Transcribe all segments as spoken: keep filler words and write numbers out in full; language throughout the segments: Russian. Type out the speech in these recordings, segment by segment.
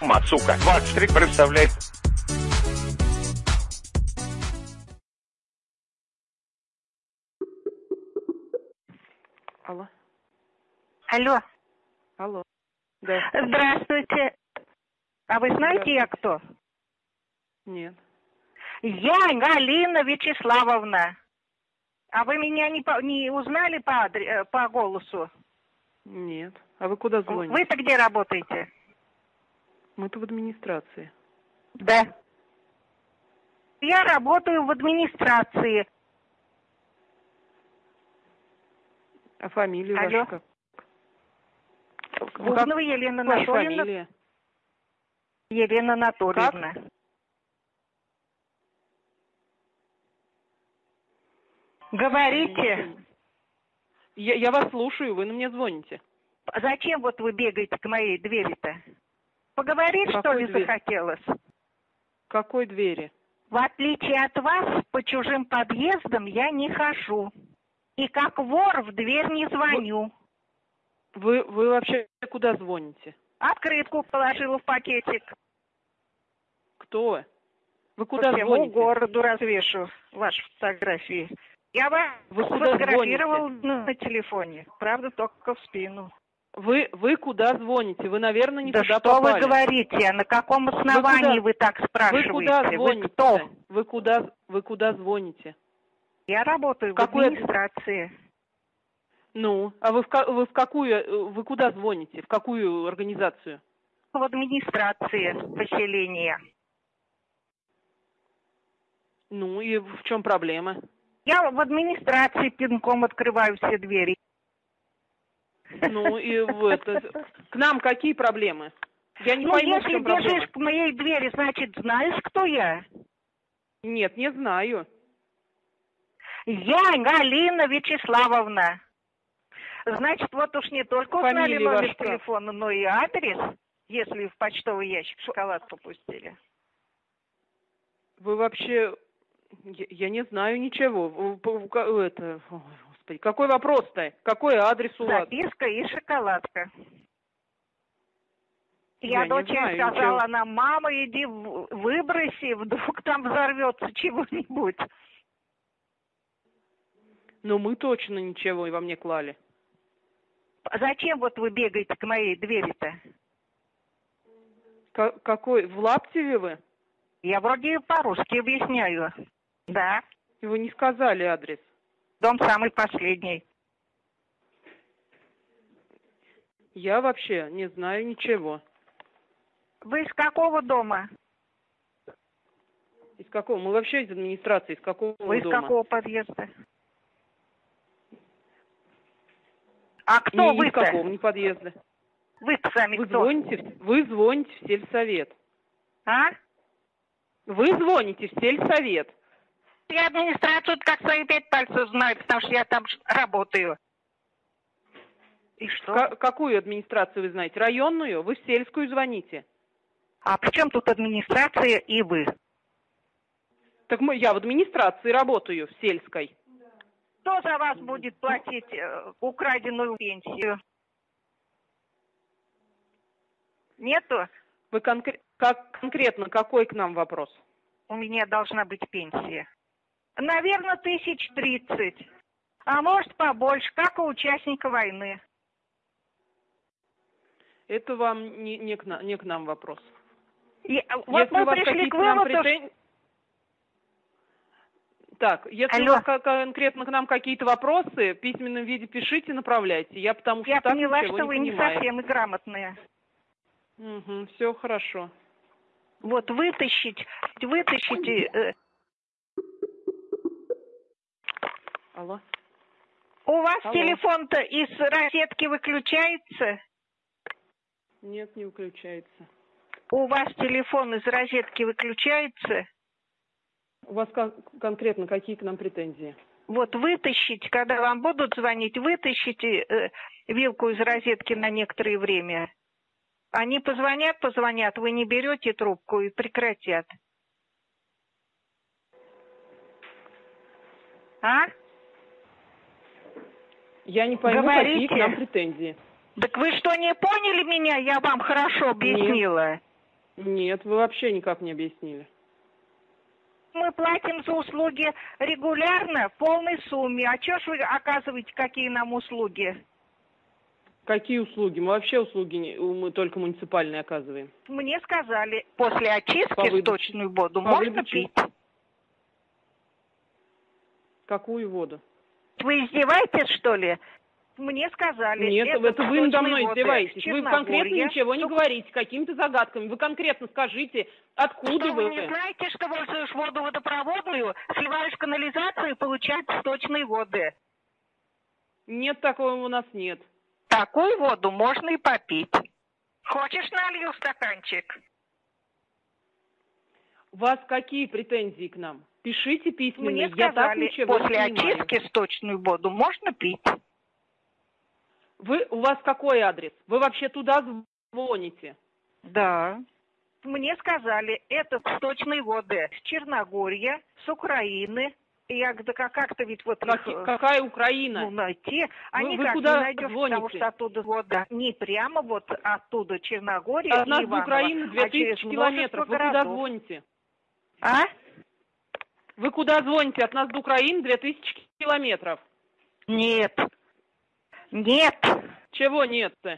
Мат, сука. двадцать три представляет. Алло. Алло. Алло. Да. Здравствуйте. А вы знаете, я кто? Нет. Я Галина Вячеславовна. А вы меня не, по, не узнали по, адре, по голосу? Нет. А вы куда звоните? Вы-то где работаете? Мы-то в администрации. Да. Я работаю в администрации. А фамилия Алло. ваша как? Бубнова Елена Ваша Анатольевна. фамилия? Елена Анатольевна. Как? Говорите. Я, я вас слушаю, вы на меня звоните. Зачем вот вы бегаете к моей двери-то? Поговорить, Какой что ли, дверь? захотелось? Какой двери? В отличие от вас, по чужим подъездам я не хожу. И как вор в дверь не звоню. Вы, вы вообще куда звоните? Открытку положила в пакетик. Кто? Вы куда По всему звоните? городу развешу ваши фотографии. Я вас Вы куда сфотографировал на, на телефоне. Правда, только в спину. Вы, вы куда звоните? Вы, наверное, не да туда что попали. вы говорите? А на каком основании вы, вы, куда, вы так спрашиваете? Вы куда звоните? Вы кто? Вы куда, вы куда звоните? Я работаю в, в администрации. Ну, а вы в, вы в какую, вы куда звоните? В какую организацию? В администрации поселения. Ну, и в чем проблема? Я в администрации пинком открываю все двери. Ну, и в это... К нам какие проблемы? Я не ну, пойму, если в чем бежишь проблема. к моей двери, значит, знаешь, кто я? Нет, не знаю. Я Галина Вячеславовна. Значит, вот уж не только узнали Фамилия номер ваша? телефона, но и адрес, если в почтовый ящик шоколадку пустили. Вы вообще... Я, я не знаю ничего. Это... Господи, какой вопрос-то? Какой адрес у вас? Записка и шоколадка. Я, Я дочери знаю, сказала, ничего. она, мама, иди выброси, вдруг там взорвется чего-нибудь. Но мы точно ничего вам не клали. Зачем вот вы бегаете к моей двери-то? К какой? В Лаптеве вы? Я вроде по-русски объясняю. Да. Вы не сказали адрес. Дом самый последний. Я вообще не знаю ничего. Вы из какого дома? Из какого? Мы вообще из администрации. Из какого дома? Вы из какого подъезда? А кто не, вы-то? Из какого, не подъезда. Вы-то сами вы кто? Звоните, вы звоните в сельсовет. А? Вы звоните в сельсовет. Я администрацию как свои пять пальцев знаю, потому что я там работаю. И что? К какую администрацию вы знаете? Районную? Вы в сельскую звоните. А при чем тут администрация и вы? Так мы, я в администрации работаю, в сельской. Кто за вас будет платить э, украденную пенсию? Нету? Вы конкр как, конкретно какой к нам вопрос? У меня должна быть пенсия. Наверное, тысяч тридцать. А может побольше, как у участника войны. Это вам не, не, к, на, не к нам вопрос. И, вот если мы у вас пришли к к нам выводу, претен... что... Так, если Алло. у вас конкретно к нам какие-то вопросы, в письменном виде пишите, направляйте. Я потому что Я так поняла, ничего что не вы не понимаю. совсем грамотные. Угу, все хорошо. Вот вытащить, вытащите... Э... Алло. У вас Алло. телефон-то из розетки выключается? Нет, не выключается. У вас телефон из розетки выключается? У вас кон конкретно какие к нам претензии? Вот вытащить, когда вам будут звонить, вытащите э, вилку из розетки на некоторое время. Они позвонят, позвонят, вы не берете трубку и прекратят. А? Я не пойму, Говорите. какие к нам претензии. Так вы что, не поняли меня? Я вам хорошо объяснила. Нет, вы вообще никак не объяснили. Мы платим за услуги регулярно, в полной сумме. А чё ж вы оказываете, какие нам услуги? Какие услуги? Мы вообще услуги не, мы только муниципальные оказываем. Мне сказали, после очистки По выдаче. сточную воду По можно выдаче. пить. Какую воду? Вы издеваетесь, что ли? Мне сказали... Нет, это, это вы надо мной воды издеваетесь. Вы конкретно ничего не Сук... говорите, какими-то загадками. Вы конкретно скажите, откуда что вы? Вы не знаете, что пользуешь воду водопроводную, сливаешь в канализацию и получаешь сточные воды? Нет, такого у нас нет. Такую воду можно и попить. Хочешь, налью стаканчик? У вас какие претензии к нам? Пишите письменные. Мне Я сказали, так ничего после не понимаю. очистки сточную воду можно пить. Вы, у вас какой адрес? Вы вообще туда звоните? Да. Мне сказали, это сточные воды с Черногория, с Украины. Я говорю, да как-то ведь вот... Как, их, какая Украина? Ну, найти. А вы, никак вы куда не найдешь, звоните? потому что оттуда вода не прямо вот оттуда Черногория От и нас до Иваново, Украины две тысячи а километров. Вы городов. куда звоните? А? Вы куда звоните? От нас до Украины две тысячи километров. Нет. Нет. Чего нет-то?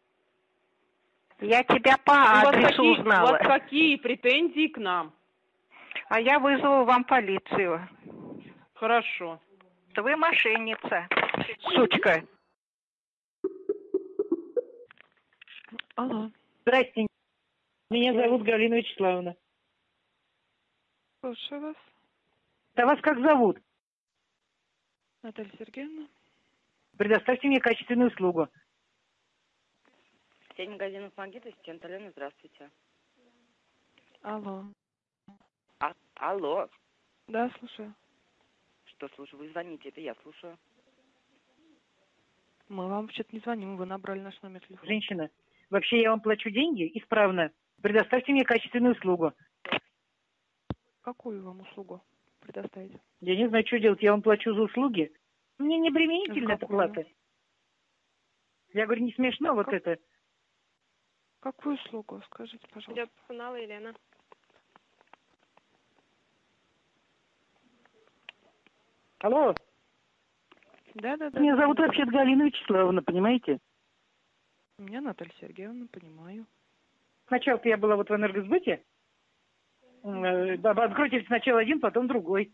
Я тебя по у адресу вас какие, узнала. У вас какие претензии к нам? А я вызову вам полицию. Хорошо. Вы мошенница, сучка. Алло. Здрасте. Меня зовут Галина Вячеславовна. Слушаю вас. А вас как зовут? Наталья Сергеевна. Предоставьте мне качественную услугу. Сеть магазинов «Магит», ассистент Алена, здравствуйте. Алло. А, алло. Да, слушаю. Что слушаю? Вы звоните, это я слушаю. Мы вам вообще-то не звоним, вы набрали наш номер телефона. Женщина, вообще я вам плачу деньги исправно. Предоставьте мне качественную услугу. Какую вам услугу предоставить? Я не знаю, что делать, я вам плачу за услуги. Мне не обременительна эта плата. Я говорю, не смешно вот как... это. Какую услугу, скажите, пожалуйста. Идет персонал, Елена. Алло. Да, да, да. Меня да, зовут да. вообще-то Галина Вячеславовна, понимаете? Меня Наталья Сергеевна, понимаю. Сначала-то я была вот в энергосбыте. Э, да, откройте сначала один, потом другой.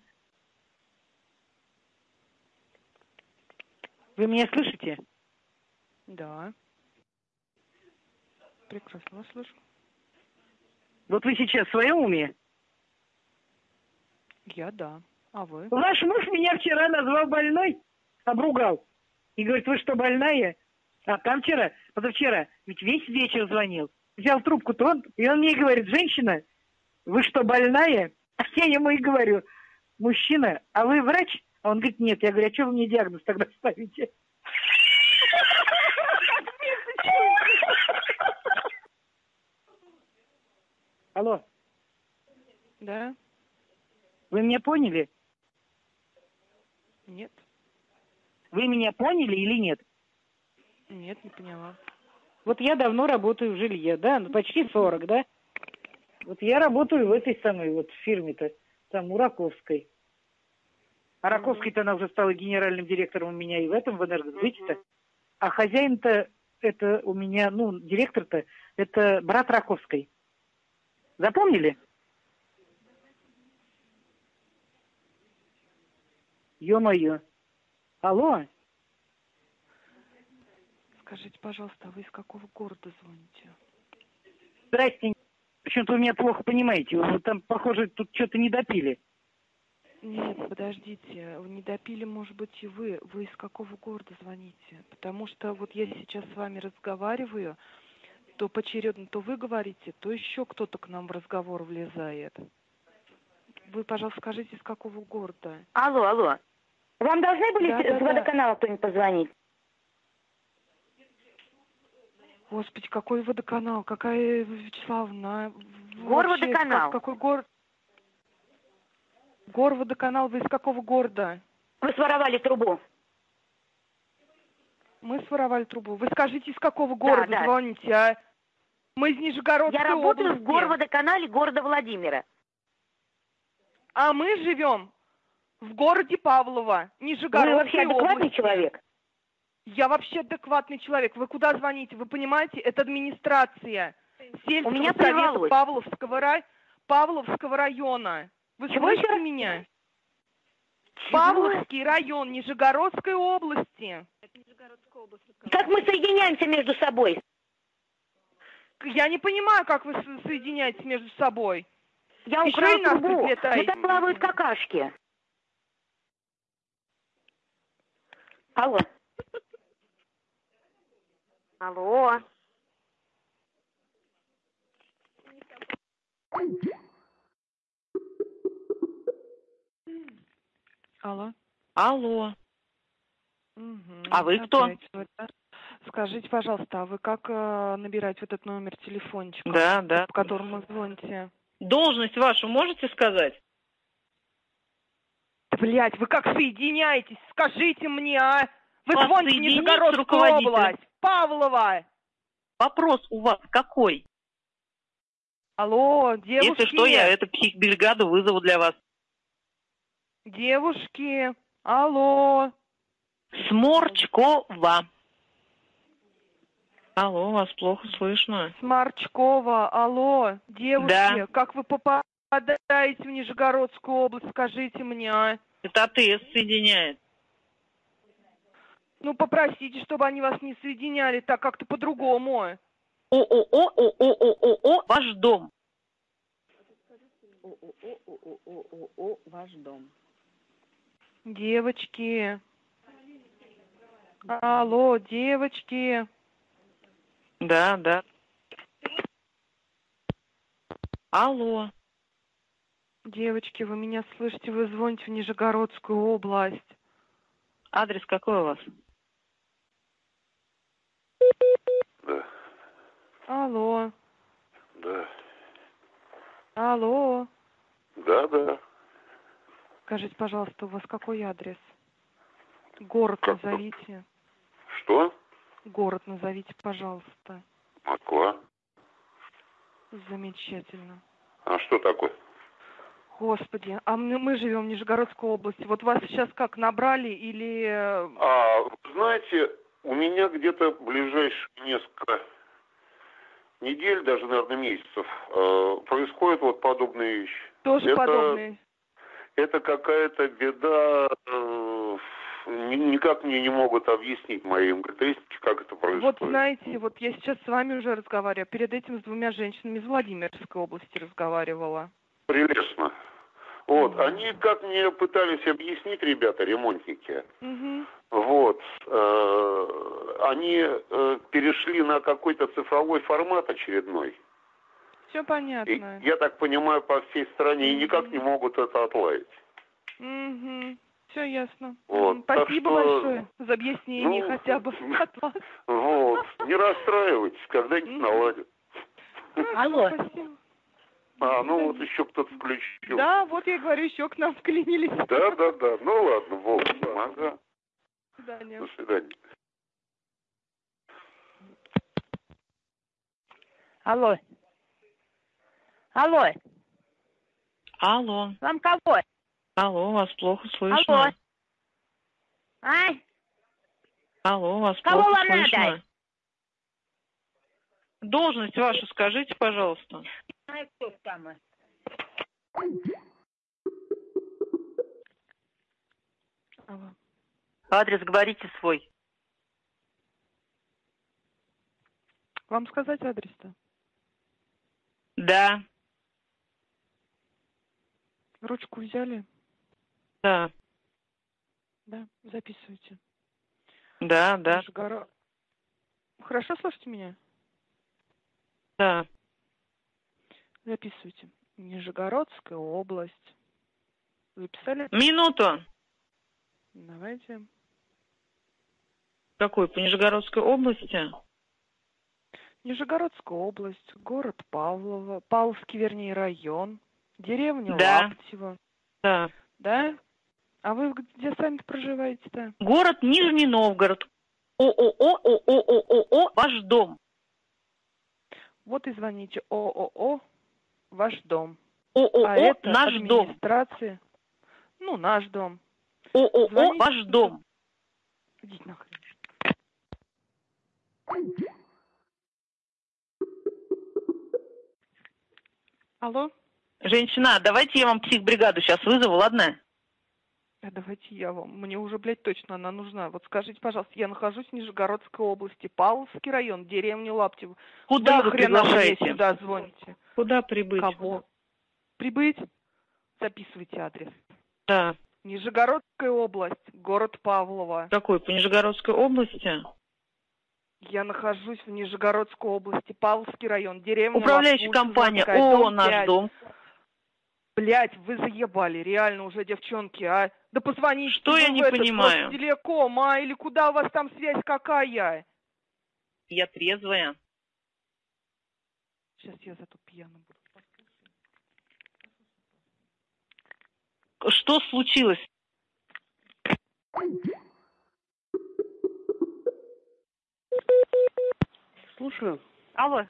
Вы меня слышите? Да. Прекрасно вас слышу. Вот вы сейчас в своем уме? Я да. А вы? Ваш муж меня вчера назвал больной, обругал. И говорит, вы что, больная? А там вчера, позавчера, ведь весь вечер звонил. Взял трубку-то он, и он мне говорит, женщина, вы что, больная? А я ему и говорю, мужчина, а вы врач? А он говорит, нет. Я говорю, а что вы мне диагноз тогда ставите? Алло. Да. Вы меня поняли? Нет. Вы меня поняли или нет? Нет, не поняла. Вот я давно работаю в жилье, да, ну почти сорок, да? Вот я работаю в этой самой вот фирме-то, там у Раковской. А Раковской-то она уже стала генеральным директором у меня и в этом, в энергосбыте-то. А хозяин-то это у меня, ну, директор-то, это брат Раковской. Запомнили? Ё-моё. Алло? Скажите, пожалуйста, а вы из какого города звоните? Здрасте. Почему-то вы меня плохо понимаете. Вы там, похоже, тут что-то не допили. Нет, подождите. Не допили, может быть, и вы. Вы из какого города звоните? Потому что вот я сейчас с вами разговариваю, то поочередно то вы говорите, то еще кто-то к нам в разговор влезает. Вы, пожалуйста, скажите, из какого города? Алло, алло. Вам должны были да, с да, водоканала да. кто-нибудь позвонить? Господи, какой водоканал? Какая Вячеславовна? Горводоканал. Как, какой город? Горводоканал. Вы из какого города? Вы своровали трубу. Мы своровали трубу. Вы скажите, из какого города да, да. звоните, а? Мы из Нижегородской Я работаю области. в горводоканале города Владимира. А мы живем в городе Павлово, Нижегородской Вы вообще адекватный области. человек? Я вообще адекватный человек. Вы куда звоните? Вы понимаете, это администрация сельского У меня совета прервалось. Павловского, рай... Павловского района. Вы Чего слышите еще раз? меня? Чего? Павловский район Нижегородской области. Как мы соединяемся между собой? Я не понимаю, как вы со- соединяетесь между собой. Я Еще украл и нас трубу, но приплетаете. там плавают какашки. Алло. Алло. Алло. Алло. Мгм. А вы кто? Опять вы, да? Скажите, пожалуйста, а вы как э, набирать вот этот номер телефончика, Да, да. по которому вы звоните? Должность вашу можете сказать? Да, блядь, вы как соединяетесь? Скажите мне, а? Вы Вас звоните в соединить с Нижегородскую руководителем? область. Павлова. Вопрос у вас какой? Алло, девушки. Если что, я эту психбригаду вызову для вас. Девушки. Алло. Сморчкова. Алло, вас плохо слышно. Сморчкова. Алло. Девушки, Да. как вы попадаете в Нижегородскую область? Скажите мне, а? Это АТС соединяет. Ну, попросите, чтобы они вас не соединяли так как-то по-другому. ООО, ООО, ваш дом. ООО «Ваш дом». Девочки. Алло, девочки. Да, да. Алло. Девочки, вы меня слышите? Вы звоните в Нижегородскую область. Адрес какой у вас? Да, Алло. да, Алло. да, да. Скажите, пожалуйста, у вас какой адрес? Город Как? назовите. Что? Город назовите, пожалуйста. Москва. Замечательно. А что такое? Господи, а мы, мы живем в Нижегородской области. Вот вас сейчас как, набрали или... А, знаете, у меня где-то ближайшие несколько недель, даже, наверное, месяцев, э, происходят вот подобные вещи. Тоже это, подобные? Это какая-то беда, э, ни- никак мне не могут объяснить мои МГТшники, как это происходит. Вот знаете, вот я сейчас с вами уже разговариваю, перед этим с двумя женщинами из Владимирской области разговаривала. Прелестно. Вот, Мгм. они как мне пытались объяснить, ребята, ремонтники, Угу. вот, э, они э, перешли на какой-то цифровой формат очередной. Все И, понятно. я так понимаю, по всей стране, и никак не могут это отладить. Угу. Все ясно. Вот, Мгм. так Спасибо что, большое за объяснение ну, хотя бы от вас. Вот, не расстраивайтесь, когда-нибудь Мгм. наладят. Алло. Спасибо. А, ну вот еще кто-то включил. Да, вот я и говорю, еще к нам вклинились. Да, да, да. Ну ладно, Бог с ним, ага. До свидания. До свидания. Алло. Алло. Алло. Вам кого? Алло, вас плохо слышно. Алло. А? Алло, вас Кого плохо вам слышно. надо? Должность вашу скажите, пожалуйста. Знаю, кто там. Алло. Адрес говорите свой. Вам сказать адрес-то? Да, Ручку взяли? да, Да, записывайте. да, да, Нижегоро- Хорошо слышите меня? да. Записывайте. Нижегородская область. Записали? Минуту. Давайте. Какой, по Нижегородской области? Нижегородская область, город Павлово, Павловский, вернее, район, деревня Да. Лаптево. Да. Да? А вы где сами проживаете-то? Город Нижний Новгород. ООО, ООО, ООО, ваш дом. Вот и звоните ООО «Ваш дом». ООО а это «Наш дом». администрация. Ну, «Наш дом». ООО Звоните, «Ваш дом». Идите нахрен. Алло? Женщина, давайте я вам психбригаду сейчас вызову, ладно? А давайте я вам. Мне уже, блядь, точно она нужна. Вот скажите, пожалуйста, я нахожусь в Нижегородской области, Павловский район, деревня Лаптево. Куда вы, вы хрена приглашаете? мне сюда звоните? Куда прибыть? Кого? Прибыть? Записывайте адрес. Да. Нижегородская область, город Павлово. Какой? По Нижегородской области? Я нахожусь в Нижегородской области, Павловский район, деревня Управляющая Лапулька, компания Заводская, ООО дом «Наш пять. дом». Блять, вы заебали, реально уже, девчонки, а? Да позвоните. Что я не в этот, понимаю? Телеком, а? Или куда у вас там связь какая? Я трезвая. Сейчас я зато пьяна буду. Что случилось? Слушаю. Алло.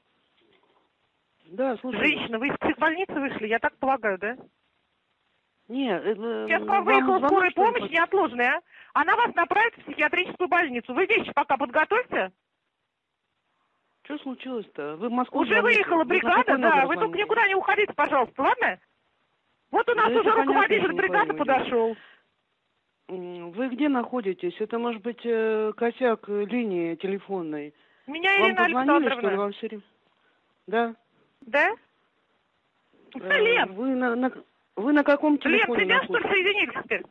Да, слушаю. Женщина, вы из психбольницы вышли, я так полагаю, да? Нет, это... Сейчас к вам выехала скорая помощь неотложная, а? Она вас направит в психиатрическую больницу. Вы вещи пока подготовьте. Что случилось-то? Вы в Москву Уже звоните? выехала бригада, да. Вы только никуда не уходите, пожалуйста, ладно? Вот у нас Да уже это руководитель понятно, бригады Николай подошел. Вы где находитесь? Это, может быть, э, косяк линии телефонной. Меня Вам Ирина позвонили, что ли, Александровна. вам все время? Да. Да? Э, Лен, Вы на, на, вы на каком Лен, телефоне тебя что ли находитесь? соединили теперь?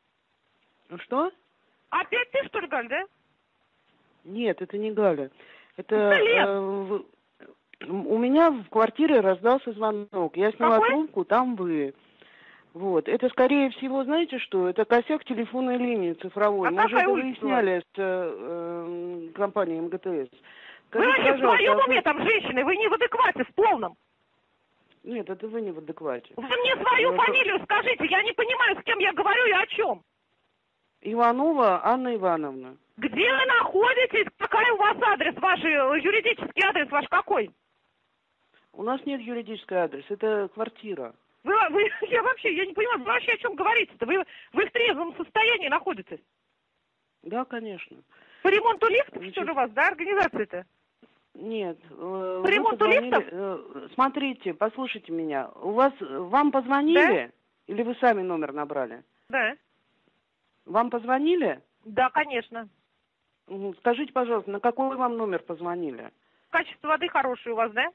Что? Опять ты, что ли, Галь, да? Нет, это не Галя. Это Да, Лен. э, в- у меня в квартире раздался звонок. Я сняла Какой? трубку, там вы. Вот. Это, скорее всего, знаете что? Это косяк телефонной линии цифровой. А Мы уже какая это улица выясняли с э, э, компанией МГТС. Вы Скажите, вообще в пожалуйста, своем а уме вы- там, женщины? Вы не в адеквате, в полном. Нет, это вы не в адеквате. Вы мне свою Э, фамилию скажите, я не понимаю, с кем я говорю и о чем. Иванова Анна Ивановна. Где вы находитесь? Какой у вас адрес, ваш э, юридический адрес ваш какой? У нас нет юридического адреса, это квартира. Вы, вы, я вообще, я не понимаю, вы вообще о чем говорите-то? Вы, вы в трезвом состоянии находитесь? Да, конечно. По ремонту лифтов, Значит, что ли, у вас, да, организация-то? Нет. э, По вы ремонту позвонили, лифтов? э, Смотрите, послушайте меня. У вас вам позвонили? Или вы сами номер набрали? Да. Вам позвонили? Да, конечно. Мгм. Скажите, пожалуйста, на какой вам номер позвонили? Качество воды хорошее у вас, да?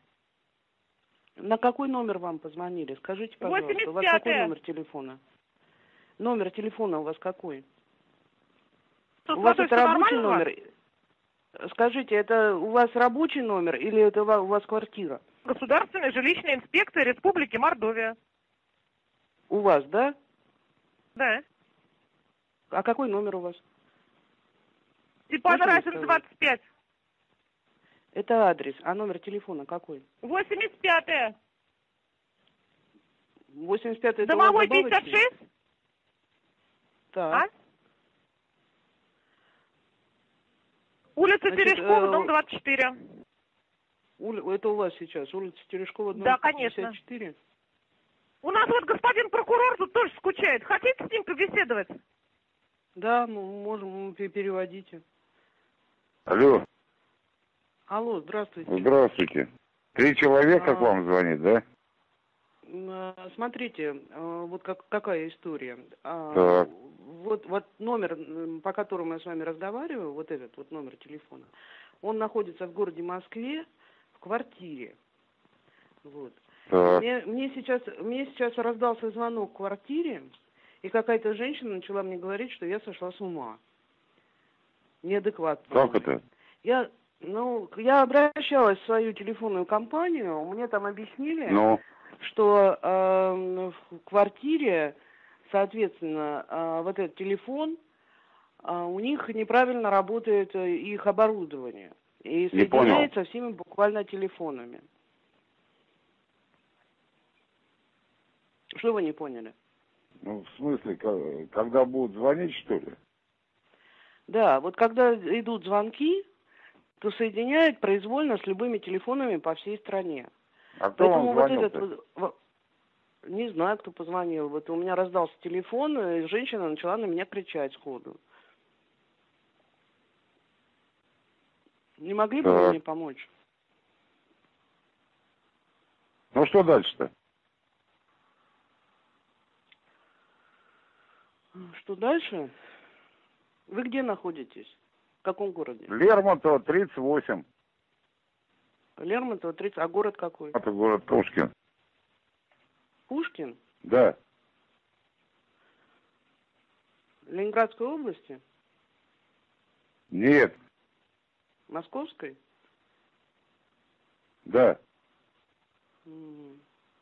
На какой номер вам позвонили? Скажите, пожалуйста, у вас какой номер телефона? Номер телефона у вас какой? Тут У вас водой это всё рабочий нормально у вас? номер? Скажите, это у вас рабочий номер или это у вас- у вас квартира? Государственная жилищная инспекция Республики Мордовия. У вас, да? Да. А какой номер у вас? Степана Можно Разин, сказать? двадцать пять. Это адрес, а номер телефона какой? восемьдесят пятая. восемьдесят пятый это у вас Домовой добавочный? пятьдесят шесть. Так. А? Улица Значит, Терешкова, э, дом двадцать четыре. Ули- Это у вас сейчас, улица Терешкова, дом Да, конечно. пятьдесят четыре? У нас вот господин прокурор тут тоже скучает. Хотите с ним побеседовать? Да, мы можем, пе- переводите. Алло, Алло, здравствуйте. здравствуйте. Три человека А. к вам звонит, да? М, э, Смотрите, э, вот как, какая история. А, Так. Вот, вот номер, м, по которому я с вами разговариваю, вот этот вот номер телефона, он находится в городе Москве в квартире. Вот. Так. Мне, мне сейчас, мне сейчас раздался звонок в квартире, и какая-то женщина начала мне говорить, что я сошла с ума. Неадекватно. Как это? Я, ну, я обращалась в свою телефонную компанию, мне там объяснили, Ну, что э, в квартире, соответственно, э, вот этот телефон, э, у них неправильно работает э, их оборудование. И Не соединяется понял. всеми буквально телефонами. Что вы не поняли? ну, в смысле, ка- когда будут звонить, что ли? Да, вот когда идут звонки, то соединяет произвольно с любыми телефонами по всей стране. А кто Поэтому вам вот звонил? этот, не знаю, кто позвонил. Вот у меня раздался телефон, и женщина начала на меня кричать сходу. Не могли бы вы мне помочь? Ну что дальше-то? Что дальше? Вы где находитесь? В каком городе? Лермонтова, тридцать восемь. Лермонтова, тридцать. А город какой? Это город Пушкин. Пушкин? Да. Ленинградской области? Нет. Московской? Да. М.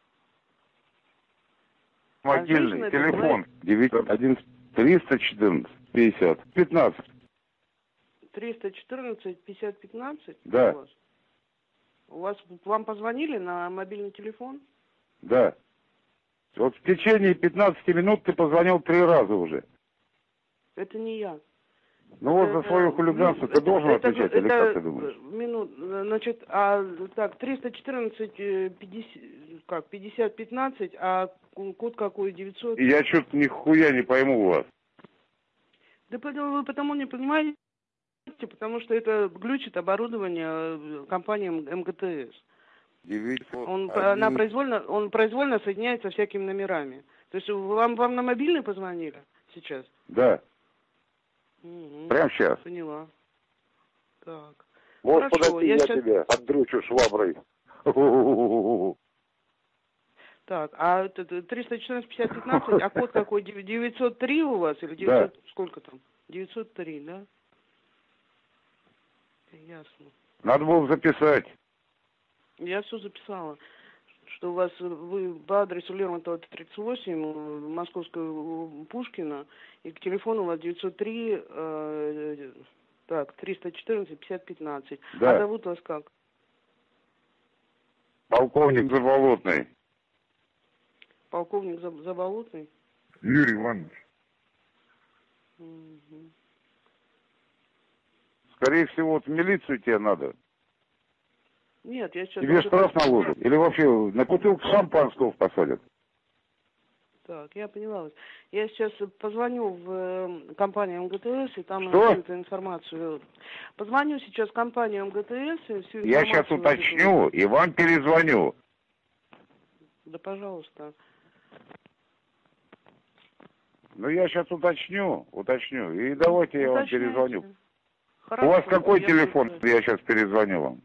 Мобильный а телефон девятьсот одиннадцать триста четырнадцать пятьдесят пятнадцать. триста четырнадцать пятьдесят пятнадцать? Да. У вас? У вас вам позвонили на мобильный телефон? Да. Вот в течение пятнадцати минут ты позвонил три раза уже. Это не я. Ну вот это, за свое хулиганство это, ты должен это, отвечать, это, или как ты думаешь? Минут, значит, а так, триста четырнадцать пятьдесят, как, пятьдесят пятнадцать, а код какой, девятьсот? Я что-то нихуя не пойму вас. Да вы потому не понимаете, потому что это глючит оборудование компании МГТС. Он, она произвольно, он произвольно соединяется всякими номерами. То есть вам, вам на мобильный позвонили сейчас? Да. Угу. Прямо сейчас. Поняла. Так. Вот хорошо, подожди, я, я сейчас... тебя отдручу шваброй. Так, а это триста четырнадцать пятьдесят пятнадцать, а код какой? девятьсот три у вас? Или девятьсот, да. Сколько там? девятьсот три, да? Ясно. Надо было записать. Я все записала. Что у вас, вы по адресу Лермонтова тридцать восемь, Московского Пушкина, и к телефону у вас девятьсот три, э, так, триста четырнадцать пятьдесят пятнадцать. Да. А зовут вас как? Полковник Заболотный. Полковник Заболотный? Юрий Иванович. Угу. Скорее всего, в милицию тебе надо. Нет, я сейчас... Тебе штраф наложат? Или вообще на бутылку шампанского посадят? Так, я поняла вас. Я сейчас позвоню в э, компанию МГТС, и там Что? эту информацию... Позвоню сейчас в компанию МГТС, и всю информацию... Я сейчас уточню и вам перезвоню. Да, пожалуйста. Ну, я сейчас уточню, уточню, и давайте я вам перезвоню. Хорошо, у вас какой я телефон? буду... Я сейчас перезвоню вам.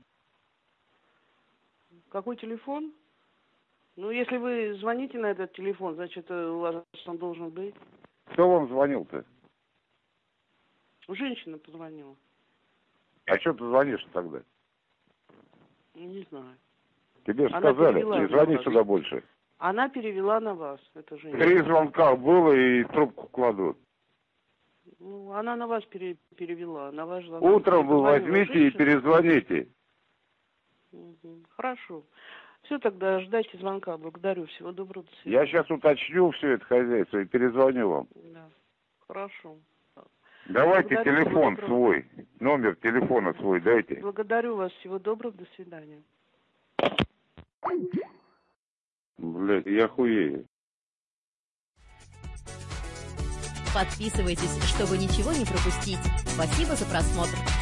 Какой телефон? Ну, если вы звоните на этот телефон, значит, у вас он должен быть. Кто вам звонил-то? Женщина позвонила. А что ты звонишь тогда? Не знаю. Тебе же Она сказали, перевела не звони на сюда вас. больше. Она перевела на вас, эта женщина. Три звонка было и трубку кладут. Ну, она на вас пере, перевела, на ваш звонок. Утром вы возьмите женщина. И перезвоните. Угу. Хорошо. Все, тогда ждайте звонка. Благодарю. Всего доброго. До свидания. Я сейчас уточню все это хозяйство и перезвоню вам. Да. Хорошо. Давайте Благодарю, телефон свой. Номер телефона свой дайте. Благодарю вас. Всего доброго. До свидания. Блять, я хуею. Подписывайтесь, чтобы ничего не пропустить. Спасибо за просмотр.